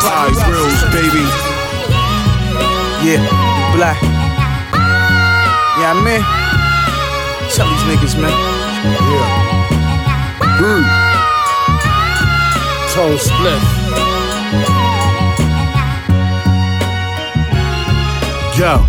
Five grills, baby. Yeah, black. Yeah, man. Tell these niggas, man. Yeah. Tone split. Yo.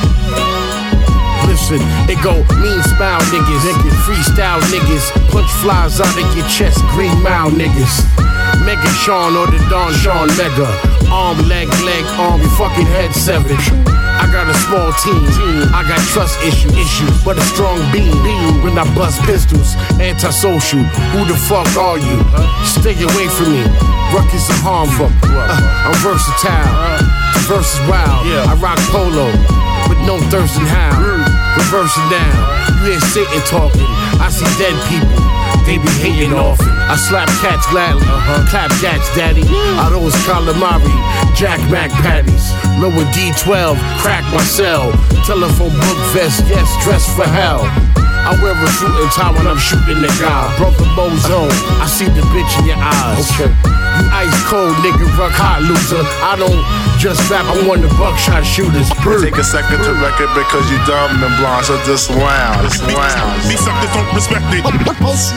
Listen, it go mean smile niggas, freestyle niggas, punch flies out of your chest, Green Mile niggas. Mega Sean or the Don Sean Mega. Arm, leg, arm, your fucking head severed. I got a small team, I got trust issues, but a strong beam. When I bust pistols, antisocial, who the fuck are you? Stay away from me, ruckus and harmful. I'm versatile, the verse is wild. I rock polo, with no thirst and howl. Reverse it down, you hear Satan talking. I see dead people, they be hating often. I slap cats gladly, clap jacks daddy. I those calamari, Jack Mac patties. Lower D12, crack my cell. Telephone book vest, yes, dress for hell. I wear a shooting tie when I'm shooting the guy. Brother Mozone, I see the bitch in your eyes. Okay. You ice cold nigga, rock hot loser. I don't just rap, I'm one of the buckshot shooters. Take a second to record because you dumb and blind, so just lounge. These suckers don't respect it. Most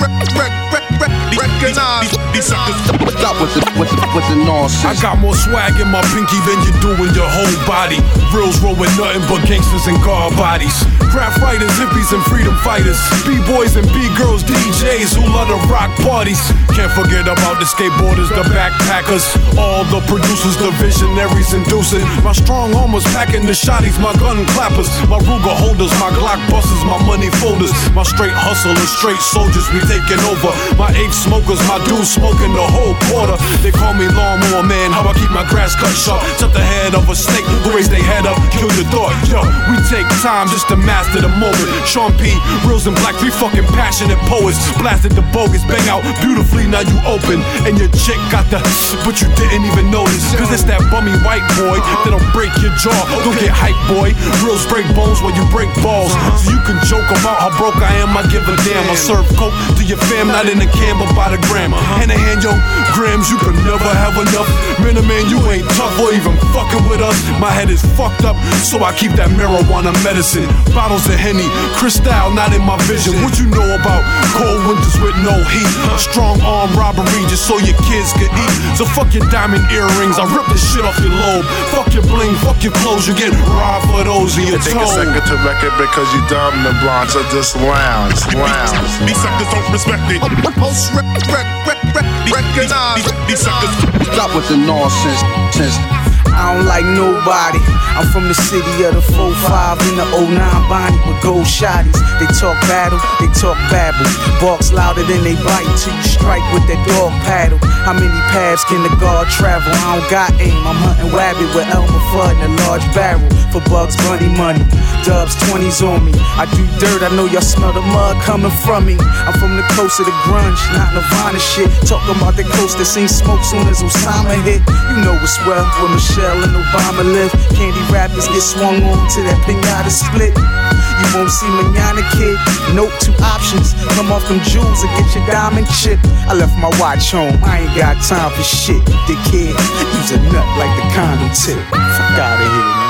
recognize. These suckers stop with the nonsense. I got more swag in my pinky than you do in your whole body. Reals roll with nothing but gangsters and guard bodies. Craft writers, hippies and freedom fighters. B-boys and B-girls, DJs who love to rock parties. Can't forget about the skateboarders, the backpackers. All the producers, the visionaries inducing. My strong arm was packing the shotties, my gun clappers. My Ruger holders, my Glock busters, my money folders. My straight hustlers, straight soldiers, we taking over. My eighth smokers, my dudes smoking the whole quarter. They call me Lawnmower Man, how I keep my grass cut sharp. Chop the head of a snake, who raise their head up, kill your thought. Yo, we take time just to master the moment. Sean P, Reels and Black, three fucking passionate poets. Blasted the bogus, bang out beautifully, now you open. And your chick got the, but you didn't even notice. Cause it's that bummy white boy that'll break your jaw. Don't get hype, boy. Reels break bones when you break balls. So you can joke about how broke I am, I give a damn. I serve coke to your fam, not in a can, but by the gram. Hand in hand, yo, grams, you can never have enough. Man, you ain't tough or even fucking with us. My head is fucked up, so I keep that marijuana medicine. Bottles of Henny, Cristal, not in my vision. What you know about cold winters with no heat? A strong arm robbery just so your kids can eat. So fuck your diamond earrings, I rip the shit off your lobe. Fuck your bling, fuck your clothes, you get robbed for those in your Take a second to record because you dumb and blind, so just lounge. These suckers don't respect it. Most recognize. These suckers stop with the nonsense. I don't like nobody. I'm from the city of the 4-5 in the 09 Bonnie with gold shotties. They talk battle, they talk babble. Barks louder than they bite till you strike with that dog paddle. How many paths can the guard travel? I don't got aim, I'm hunting wabbit with Elmer Fudd in a large barrel. For Bugs Bunny money, Dubs 20s on me. I do dirt, I know y'all smell the mud coming from me. I'm from the coast of the grunge, not Nirvana shit. Talking about the coast that seen smoke soon as Osama hit. You know it's well where Michelle and Obama live. Candy rappers get swung on to that pinata split. You won't see manana kid. Nope, 2 options. Come off them jewels and get your diamond chip. I left my watch home, I ain't got time for shit. Dickhead, use a nut like the condom tip. Fuck outta here, man.